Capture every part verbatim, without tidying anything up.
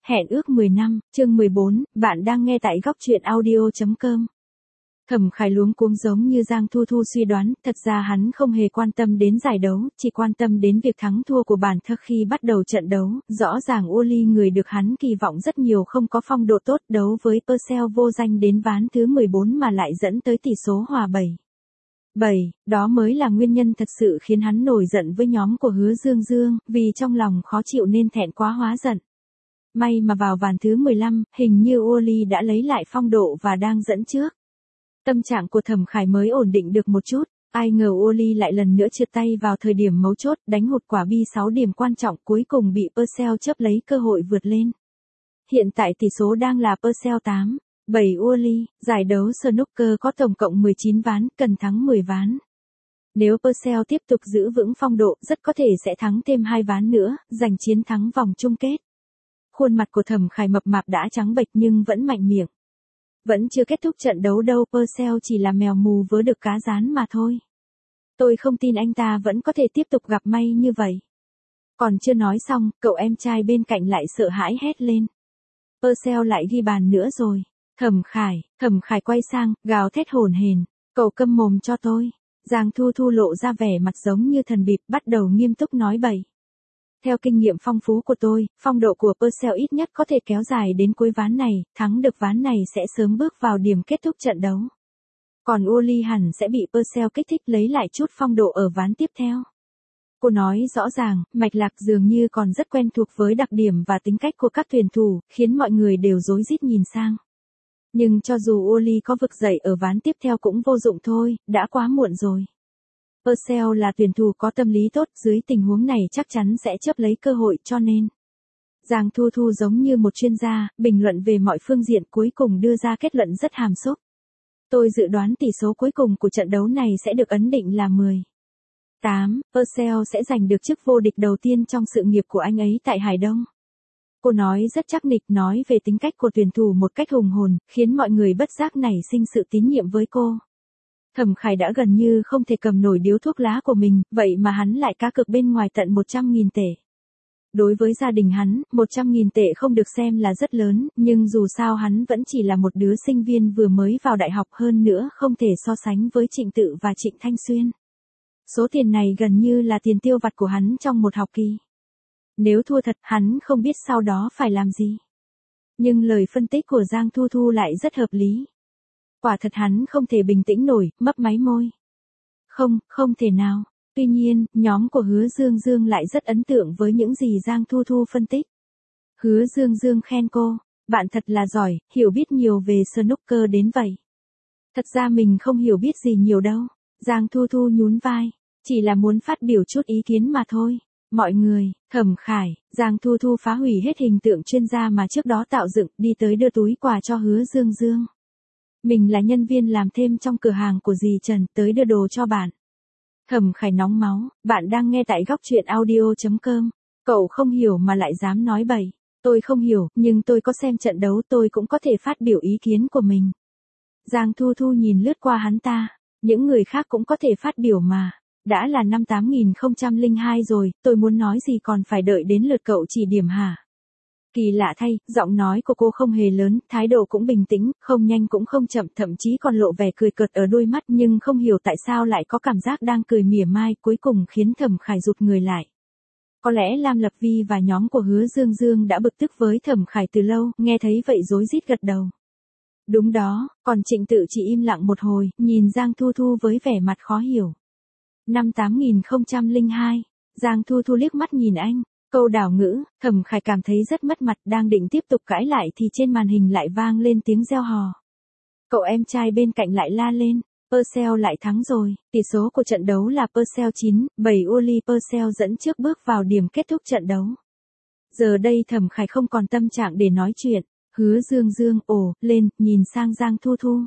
Hẹn ước mười năm, chương mười bốn, bạn đang nghe tại góc truyện audio chấm com. Thẩm Khải luống cuống giống như Giang Thu Thu suy đoán, thật ra hắn không hề quan tâm đến giải đấu, chỉ quan tâm đến việc thắng thua của bản thân khi bắt đầu trận đấu. Rõ ràng Uli người được hắn kỳ vọng rất nhiều không có phong độ tốt, đấu với Purcell vô danh đến ván thứ mười bốn mà lại dẫn tới tỷ số hòa bảy bảy, đó mới là nguyên nhân thật sự khiến hắn nổi giận với nhóm của Hứa Dương Dương, vì trong lòng khó chịu nên thẹn quá hóa giận. May mà vào ván thứ mười lăm, hình như Uli đã lấy lại phong độ và đang dẫn trước. Tâm trạng của Thẩm Khải mới ổn định được một chút, ai ngờ Uli lại lần nữa trượt tay vào thời điểm mấu chốt, đánh hụt quả bi sáu điểm quan trọng, cuối cùng bị Purcell chấp lấy cơ hội vượt lên. Hiện tại tỷ số đang là Purcell tám bảy Uli, giải đấu snooker có tổng cộng mười chín ván, cần thắng mười ván. Nếu Purcell tiếp tục giữ vững phong độ, rất có thể sẽ thắng thêm hai ván nữa, giành chiến thắng vòng chung kết. Khuôn mặt của Thẩm Khải mập mạp đã trắng bệch nhưng vẫn mạnh miệng. Vẫn chưa kết thúc trận đấu đâu, Purcell chỉ là mèo mù vớ được cá rán mà thôi. Tôi không tin anh ta vẫn có thể tiếp tục gặp may như vậy. Còn chưa nói xong, cậu em trai bên cạnh lại sợ hãi hét lên. Purcell lại ghi bàn nữa rồi. Thẩm Khải, Thẩm Khải quay sang, gào thét hổn hển, cậu câm mồm cho tôi. Giang Thu Thu lộ ra vẻ mặt giống như thần bịp, bắt đầu nghiêm túc nói bậy. Theo kinh nghiệm phong phú của tôi, phong độ của Purcell ít nhất có thể kéo dài đến cuối ván này, thắng được ván này sẽ sớm bước vào điểm kết thúc trận đấu. Còn Uli hẳn sẽ bị Purcell kích thích lấy lại chút phong độ ở ván tiếp theo. Cô nói rõ ràng, mạch lạc dường như còn rất quen thuộc với đặc điểm và tính cách của các tuyển thủ, khiến mọi người đều rối rít nhìn sang. Nhưng cho dù Uli có vực dậy ở ván tiếp theo cũng vô dụng thôi, đã quá muộn rồi. Purcell là tuyển thủ có tâm lý tốt, dưới tình huống này chắc chắn sẽ chấp lấy cơ hội, cho nên Giang Thu Thu giống như một chuyên gia, bình luận về mọi phương diện, cuối cùng đưa ra kết luận rất hàm xúc. Tôi dự đoán tỷ số cuối cùng của trận đấu này sẽ được ấn định là mười tám, Purcell sẽ giành được chức vô địch đầu tiên trong sự nghiệp của anh ấy tại Hải Đông. Cô nói rất chắc nịch, nói về tính cách của tuyển thủ một cách hùng hồn, khiến mọi người bất giác nảy sinh sự tín nhiệm với cô. Thẩm Khải đã gần như không thể cầm nổi điếu thuốc lá của mình, vậy mà hắn lại cá cược bên ngoài tận một trăm nghìn tệ. Đối với gia đình hắn, một trăm nghìn tệ không được xem là rất lớn, nhưng dù sao hắn vẫn chỉ là một đứa sinh viên vừa mới vào đại học, hơn nữa không thể so sánh với Trịnh Tự và Trịnh Thanh Xuyên. Số tiền này gần như là tiền tiêu vặt của hắn trong một học kỳ. Nếu thua thật, hắn không biết sau đó phải làm gì. Nhưng lời phân tích của Giang Thu Thu lại rất hợp lý. Quả thật hắn không thể bình tĩnh nổi, mấp máy môi. Không, không thể nào. Tuy nhiên, nhóm của Hứa Dương Dương lại rất ấn tượng với những gì Giang Thu Thu phân tích. Hứa Dương Dương khen cô, bạn thật là giỏi, hiểu biết nhiều về snooker đến vậy. Thật ra mình không hiểu biết gì nhiều đâu. Giang Thu Thu nhún vai, chỉ là muốn phát biểu chút ý kiến mà thôi. Mọi người, Thẩm Khải, Giang Thu Thu phá hủy hết hình tượng chuyên gia mà trước đó tạo dựng, đi tới đưa túi quà cho Hứa Dương Dương. Mình là nhân viên làm thêm trong cửa hàng của dì Trần, tới đưa đồ cho bạn. Thẩm Khải nóng máu, bạn đang nghe tại góc truyện audio chấm com. Cậu không hiểu mà lại dám nói bậy. Tôi không hiểu, nhưng tôi có xem trận đấu, tôi cũng có thể phát biểu ý kiến của mình. Giang Thu Thu nhìn lướt qua hắn ta, những người khác cũng có thể phát biểu mà. Đã là năm tám nghìn không trăm lẻ hai rồi, tôi muốn nói gì còn phải đợi đến lượt cậu chỉ điểm hả? Kỳ lạ thay, giọng nói của cô không hề lớn, thái độ cũng bình tĩnh, không nhanh cũng không chậm, thậm chí còn lộ vẻ cười cợt ở đôi mắt, nhưng không hiểu tại sao lại có cảm giác đang cười mỉa mai, cuối cùng khiến Thẩm Khải rụt người lại. Có lẽ Lam Lập Vi và nhóm của Hứa Dương Dương đã bực tức với Thẩm Khải từ lâu, nghe thấy vậy rối rít gật đầu. Đúng đó, còn Trịnh Tự chỉ im lặng một hồi, nhìn Giang Thu Thu với vẻ mặt khó hiểu. Năm tám nghìn không trăm lẻ hai, Giang Thu Thu liếc mắt nhìn anh. Câu đảo ngữ, Thẩm Khải cảm thấy rất mất mặt, đang định tiếp tục cãi lại thì trên màn hình lại vang lên tiếng reo hò. Cậu em trai bên cạnh lại la lên, Purcell lại thắng rồi, tỷ số của trận đấu là Purcell chín bảy Uli, Purcell dẫn trước bước vào điểm kết thúc trận đấu. Giờ đây Thẩm Khải không còn tâm trạng để nói chuyện, Hứa Dương Dương ồ lên, nhìn sang Giang Thu Thu.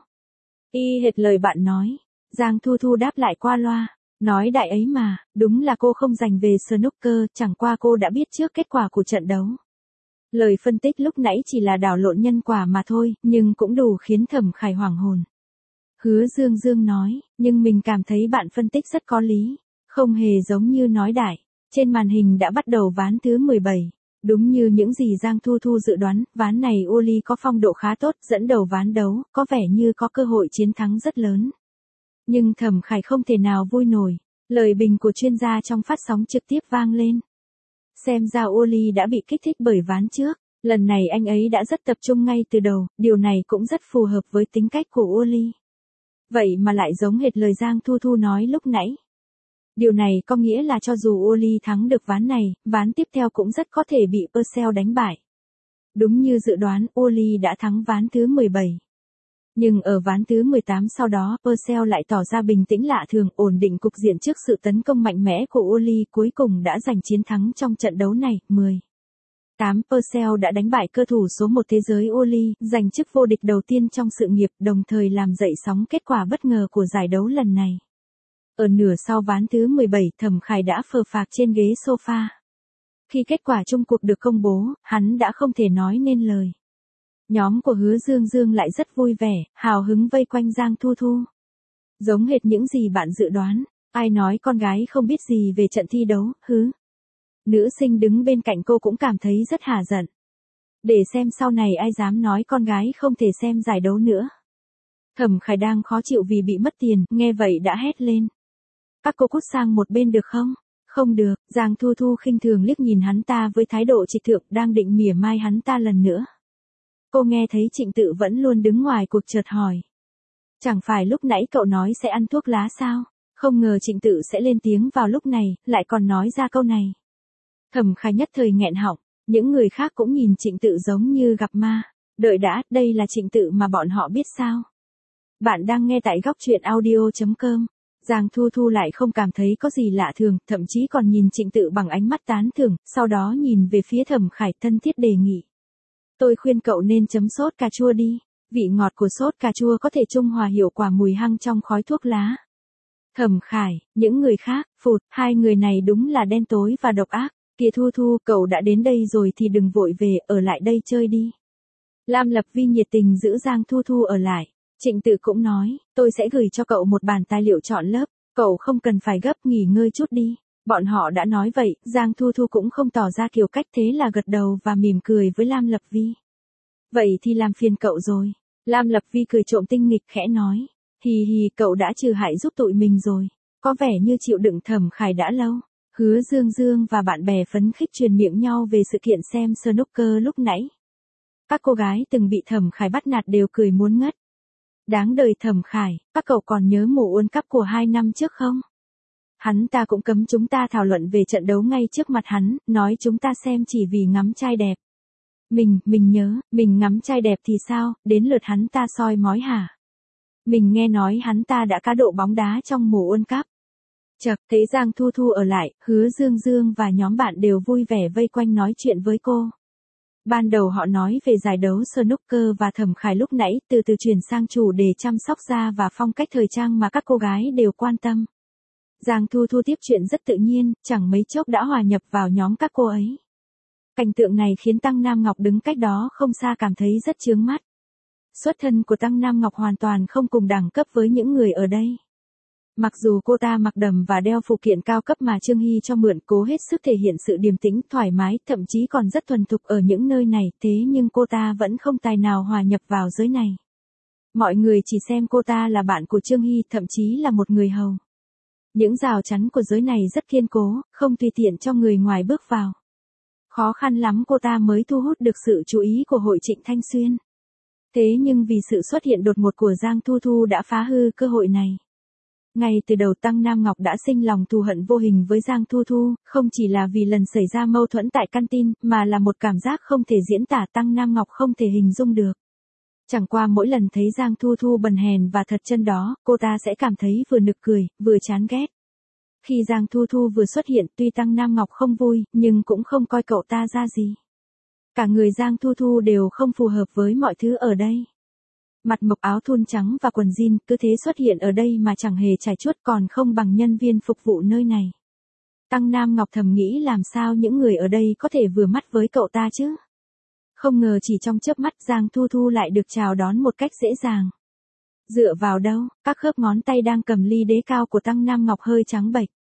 Y hệt lời bạn nói, Giang Thu Thu đáp lại qua loa. Nói đại ấy mà, đúng là cô không dành về snooker, chẳng qua cô đã biết trước kết quả của trận đấu. Lời phân tích lúc nãy chỉ là đảo lộn nhân quả mà thôi, nhưng cũng đủ khiến Thẩm Khải hoảng hồn. Hứa Dương Dương nói, nhưng mình cảm thấy bạn phân tích rất có lý, không hề giống như nói đại. Trên màn hình đã bắt đầu ván thứ mười bảy. Đúng như những gì Giang Thu Thu dự đoán, ván này Uli có phong độ khá tốt, dẫn đầu ván đấu, có vẻ như có cơ hội chiến thắng rất lớn. Nhưng Thẩm Khải không thể nào vui nổi. Lời bình của chuyên gia trong phát sóng trực tiếp vang lên. Xem ra Uli đã bị kích thích bởi ván trước. Lần này anh ấy đã rất tập trung ngay từ đầu, điều này cũng rất phù hợp với tính cách của Uli. Vậy mà lại giống hệt lời Giang Thu Thu nói lúc nãy. Điều này có nghĩa là cho dù Uli thắng được ván này, ván tiếp theo cũng rất có thể bị Purcell đánh bại. Đúng như dự đoán, Uli đã thắng ván thứ mười bảy. Nhưng ở ván thứ mười tám sau đó, Purcell lại tỏ ra bình tĩnh lạ thường, ổn định cục diện trước sự tấn công mạnh mẽ của Uli, cuối cùng đã giành chiến thắng trong trận đấu này, mười tám. Purcell đã đánh bại cơ thủ số một thế giới Uli, giành chức vô địch đầu tiên trong sự nghiệp, đồng thời làm dậy sóng kết quả bất ngờ của giải đấu lần này. Ở nửa sau ván thứ mười bảy, Thẩm Khải đã phờ phạc trên ghế sofa. Khi kết quả chung cuộc được công bố, hắn đã không thể nói nên lời. Nhóm của Hứa Dương Dương lại rất vui vẻ, hào hứng vây quanh Giang Thu Thu. Giống hệt những gì bạn dự đoán, ai nói con gái không biết gì về trận thi đấu, hứ. Nữ sinh đứng bên cạnh cô cũng cảm thấy rất hả giận. Để xem sau này ai dám nói con gái không thể xem giải đấu nữa. Thẩm Khải đang khó chịu vì bị mất tiền, nghe vậy đã hét lên. Các cô cút sang một bên được không? Không được, Giang Thu Thu khinh thường liếc nhìn hắn ta với thái độ trịch thượng, đang định mỉa mai hắn ta lần nữa. Cô nghe thấy Trịnh Tự vẫn luôn đứng ngoài cuộc chợt hỏi. Chẳng phải lúc nãy cậu nói sẽ ăn thuốc lá sao? Không ngờ Trịnh Tự sẽ lên tiếng vào lúc này, lại còn nói ra câu này. Thẩm Khải nhất thời nghẹn họng, những người khác cũng nhìn Trịnh Tự giống như gặp ma. Đợi đã, đây là Trịnh Tự mà bọn họ biết sao? Bạn đang nghe tại góc truyện audio chấm com. Giang Thu Thu lại không cảm thấy có gì lạ thường, thậm chí còn nhìn Trịnh Tự bằng ánh mắt tán thưởng, sau đó nhìn về phía Thẩm Khải thân thiết đề nghị. Tôi khuyên cậu nên chấm sốt cà chua đi, vị ngọt của sốt cà chua có thể trung hòa hiệu quả mùi hăng trong khói thuốc lá. Thẩm Khải, những người khác, phụt, hai người này đúng là đen tối và độc ác. Kìa Thu Thu, cậu đã đến đây rồi thì đừng vội về, ở lại đây chơi đi. Lam Lập Vi nhiệt tình giữ Giang Thu Thu ở lại. Trịnh Tự cũng nói, tôi sẽ gửi cho cậu một bản tài liệu chọn lớp, cậu không cần phải gấp, nghỉ ngơi chút đi. Bọn họ đã nói vậy, Giang Thu Thu cũng không tỏ ra kiểu cách, thế là gật đầu và mỉm cười với Lam Lập Vi. Vậy thì làm phiền cậu rồi. Lam Lập Vi cười trộm tinh nghịch khẽ nói, hì hì, cậu đã trừ hại giúp tụi mình rồi, có vẻ như chịu đựng Thẩm Khải đã lâu. Hứa Dương Dương và bạn bè phấn khích truyền miệng nhau về sự kiện xem snooker lúc nãy. Các cô gái từng bị Thẩm Khải bắt nạt đều cười muốn ngất. Đáng đời Thẩm Khải, các cậu còn nhớ mùa World Cup của hai năm trước không? Hắn ta cũng cấm chúng ta thảo luận về trận đấu ngay trước mặt hắn, nói chúng ta xem chỉ vì ngắm trai đẹp. Mình, mình nhớ, mình ngắm trai đẹp thì sao, đến lượt hắn ta soi mói hả? Mình nghe nói hắn ta đã cá độ bóng đá trong mùa World Cup. Chậc, thấy Giang Thu Thu ở lại, Hứa Dương Dương và nhóm bạn đều vui vẻ vây quanh nói chuyện với cô. Ban đầu họ nói về giải đấu snooker và Thẩm Khải lúc nãy, từ từ chuyển sang chủ đề chăm sóc da và phong cách thời trang mà các cô gái đều quan tâm. Giang Thu Thu tiếp chuyện rất tự nhiên, chẳng mấy chốc đã hòa nhập vào nhóm các cô ấy. Cảnh tượng này khiến Tăng Nam Ngọc đứng cách đó không xa cảm thấy rất chướng mắt. Xuất thân của Tăng Nam Ngọc hoàn toàn không cùng đẳng cấp với những người ở đây. Mặc dù cô ta mặc đầm và đeo phụ kiện cao cấp mà Trương Hy cho mượn, cố hết sức thể hiện sự điềm tĩnh, thoải mái, thậm chí còn rất thuần thục ở những nơi này, thế nhưng cô ta vẫn không tài nào hòa nhập vào giới này. Mọi người chỉ xem cô ta là bạn của Trương Hy, thậm chí là một người hầu. Những rào chắn của giới này rất kiên cố, không tùy tiện cho người ngoài bước vào. Khó khăn lắm cô ta mới thu hút được sự chú ý của hội Trịnh Thanh Xuyên. Thế nhưng vì sự xuất hiện đột ngột của Giang Thu Thu đã phá hư cơ hội này. Ngay từ đầu Tăng Nam Ngọc đã sinh lòng thù hận vô hình với Giang Thu Thu, không chỉ là vì lần xảy ra mâu thuẫn tại căn tin, mà là một cảm giác không thể diễn tả, Tăng Nam Ngọc không thể hình dung được. Chẳng qua mỗi lần thấy Giang Thu Thu bần hèn và thật chân đó, cô ta sẽ cảm thấy vừa nực cười, vừa chán ghét. Khi Giang Thu Thu vừa xuất hiện, tuy Tăng Nam Ngọc không vui, nhưng cũng không coi cậu ta ra gì. Cả người Giang Thu Thu đều không phù hợp với mọi thứ ở đây. Mặt mộc áo thun trắng và quần jean, cứ thế xuất hiện ở đây mà chẳng hề trải chuốt, còn không bằng nhân viên phục vụ nơi này. Tăng Nam Ngọc thầm nghĩ làm sao những người ở đây có thể vừa mắt với cậu ta chứ. Không ngờ chỉ trong chớp mắt Giang Thu Thu lại được chào đón một cách dễ dàng. Dựa vào đâu, các khớp ngón tay đang cầm ly đế cao của Tăng Nam Ngọc hơi trắng bệch.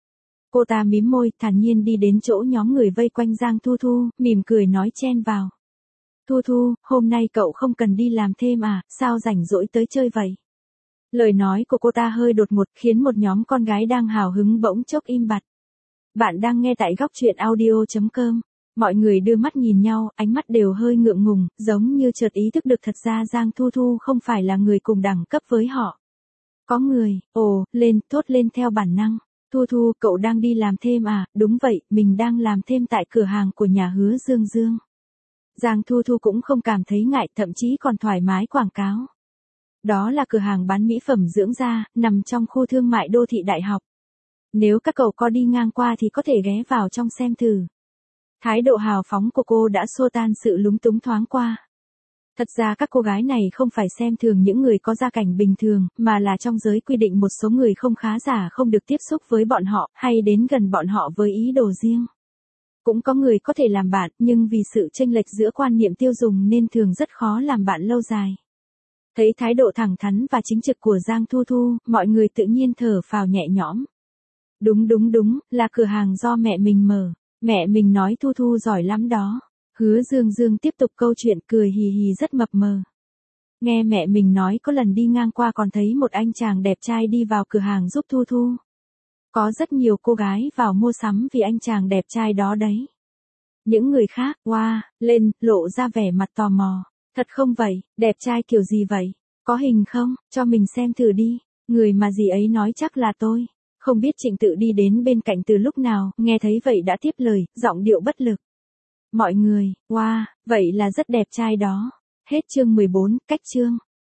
Cô ta mím môi, thản nhiên đi đến chỗ nhóm người vây quanh Giang Thu Thu, mỉm cười nói chen vào. Thu Thu, hôm nay cậu không cần đi làm thêm à, sao rảnh rỗi tới chơi vậy? Lời nói của cô ta hơi đột ngột khiến một nhóm con gái đang hào hứng bỗng chốc im bặt. Bạn đang nghe tại góc truyện audio chấm com. Mọi người đưa mắt nhìn nhau, ánh mắt đều hơi ngượng ngùng, giống như chợt ý thức được thật ra Giang Thu Thu không phải là người cùng đẳng cấp với họ. Có người, ồ, lên, thốt lên theo bản năng. Thu Thu, cậu đang đi làm thêm à, đúng vậy, mình đang làm thêm tại cửa hàng của nhà Hứa Dương Dương. Giang Thu Thu cũng không cảm thấy ngại, thậm chí còn thoải mái quảng cáo. Đó là cửa hàng bán mỹ phẩm dưỡng da, nằm trong khu thương mại đô thị Đại học. Nếu các cậu có đi ngang qua thì có thể ghé vào trong xem thử. Thái độ hào phóng của cô đã xua tan sự lúng túng thoáng qua. Thật ra các cô gái này không phải xem thường những người có gia cảnh bình thường, mà là trong giới quy định một số người không khá giả không được tiếp xúc với bọn họ, hay đến gần bọn họ với ý đồ riêng. Cũng có người có thể làm bạn, nhưng vì sự chênh lệch giữa quan niệm tiêu dùng nên thường rất khó làm bạn lâu dài. Thấy thái độ thẳng thắn và chính trực của Giang Thu Thu, mọi người tự nhiên thở phào nhẹ nhõm. Đúng đúng đúng, là cửa hàng do mẹ mình mở. Mẹ mình nói Thu Thu giỏi lắm đó. Hứa Dương Dương tiếp tục câu chuyện cười hì hì rất mập mờ. Nghe mẹ mình nói có lần đi ngang qua còn thấy một anh chàng đẹp trai đi vào cửa hàng giúp Thu Thu. Có rất nhiều cô gái vào mua sắm vì anh chàng đẹp trai đó đấy. Những người khác, wow, lên, lộ ra vẻ mặt tò mò. Thật không vậy, đẹp trai kiểu gì vậy? Có hình không, cho mình xem thử đi. Người mà dì ấy nói chắc là tôi. Không biết Trịnh Tự đi đến bên cạnh từ lúc nào, nghe thấy vậy đã tiếp lời, giọng điệu bất lực. Mọi người, wow, vậy là rất đẹp trai đó. Hết chương mười bốn, cách chương.